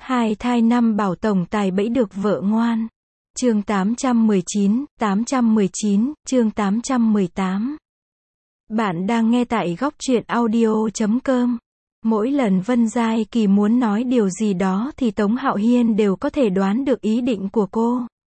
Hai thai năm bảo tổng tài bẫy được vợ ngoan. Chương 819, chương 818. Bạn đang nghe tại góc truyện audio.com. Mỗi lần Vân Giai Kỳ muốn nói điều gì đó thì Tống Hạo Hiên đều có thể đoán được ý định của cô.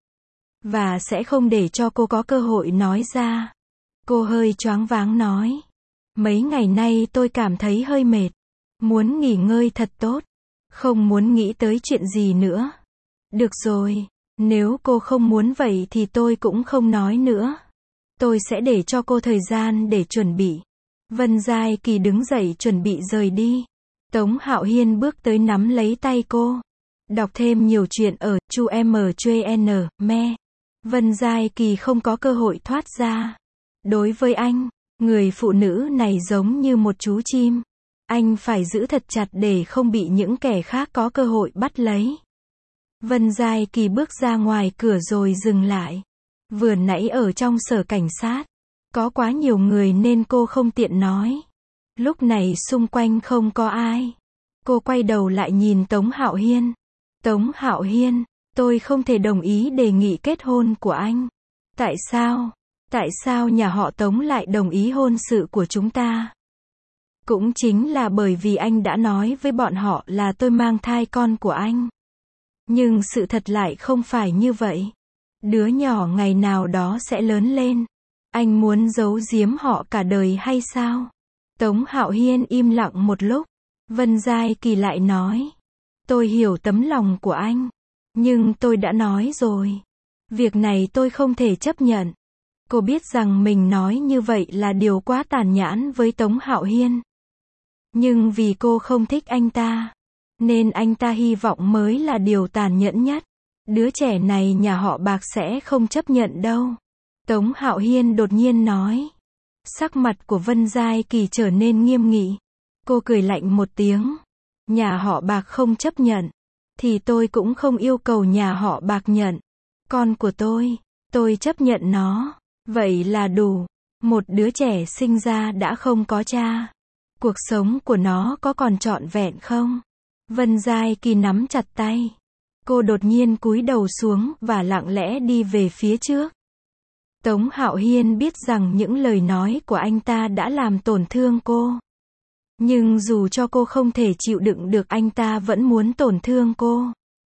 Và sẽ không để cho cô có cơ hội nói ra. Cô hơi choáng váng nói. Mấy ngày nay tôi cảm thấy hơi mệt. Muốn nghỉ ngơi thật tốt. Không muốn nghĩ tới chuyện gì nữa. Được rồi, nếu cô không muốn vậy thì tôi cũng không nói nữa. Tôi sẽ để cho cô thời gian để chuẩn bị. Vân Giai Kỳ đứng dậy chuẩn bị rời đi. Tống Hạo Hiên bước tới nắm lấy tay cô. Đọc thêm nhiều chuyện ở chu.em.chn, me. Vân Giai Kỳ không có cơ hội thoát ra. Đối với anh, người phụ nữ này giống như một chú chim. Anh phải giữ thật chặt để không bị những kẻ khác có cơ hội bắt lấy. Vân Giai Kỳ bước ra ngoài cửa rồi dừng lại. Vừa nãy ở trong sở cảnh sát, có quá nhiều người nên cô không tiện nói. Lúc này xung quanh không có ai. Cô quay đầu lại nhìn Tống Hạo Hiên. Tống Hạo Hiên, tôi không thể đồng ý đề nghị kết hôn của anh. Tại sao? Tại sao nhà họ Tống lại đồng ý hôn sự của chúng ta? Cũng chính là bởi vì anh đã nói với bọn họ là tôi mang thai con của anh. Nhưng sự thật lại không phải như vậy. Đứa nhỏ ngày nào đó sẽ lớn lên. Anh muốn giấu giếm họ cả đời hay sao? Tống Hạo Hiên im lặng một lúc. Vân Giai Kỳ lại nói. Tôi hiểu tấm lòng của anh. Nhưng tôi đã nói rồi. Việc này tôi không thể chấp nhận. Cô biết rằng mình nói như vậy là điều quá tàn nhẫn với Tống Hạo Hiên. Nhưng vì cô không thích anh ta, nên anh ta hy vọng mới là điều tàn nhẫn nhất. Đứa trẻ này nhà họ Bạc sẽ không chấp nhận đâu. Tống Hạo Hiên đột nhiên nói. Sắc mặt của Vân Giai Kỳ trở nên nghiêm nghị. Cô cười lạnh một tiếng. Nhà họ Bạc không chấp nhận, thì tôi cũng không yêu cầu nhà họ Bạc nhận. Con của tôi chấp nhận nó. Vậy là đủ. Một đứa trẻ sinh ra đã không có cha. Cuộc sống của nó có còn trọn vẹn không? Vân Giai Kỳ nắm chặt tay. Cô đột nhiên cúi đầu xuống và lặng lẽ đi về phía trước. Tống Hạo Hiên biết rằng những lời nói của anh ta đã làm tổn thương cô. Nhưng dù cho cô không thể chịu đựng được, anh ta vẫn muốn tổn thương cô.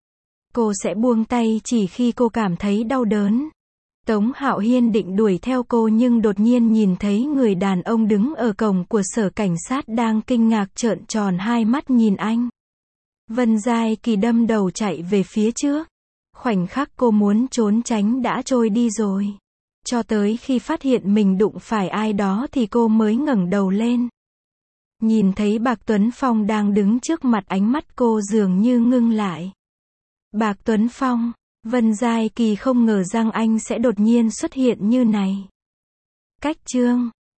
Cô sẽ buông tay chỉ khi cô cảm thấy đau đớn. Tống Hạo Hiên định đuổi theo cô nhưng đột nhiên nhìn thấy người đàn ông đứng ở cổng của sở cảnh sát đang kinh ngạc trợn tròn hai mắt nhìn anh. Vân Giai Kỳ đâm đầu chạy về phía trước. Khoảnh khắc cô muốn trốn tránh đã trôi đi rồi. Cho tới khi phát hiện mình đụng phải ai đó thì cô mới ngẩng đầu lên. Nhìn thấy Bạc Tuấn Phong đang đứng trước mặt, ánh mắt cô dường như ngưng lại. Bạc Tuấn Phong. Vân Giai Kỳ không ngờ rằng anh sẽ đột nhiên xuất hiện như này. Cách chương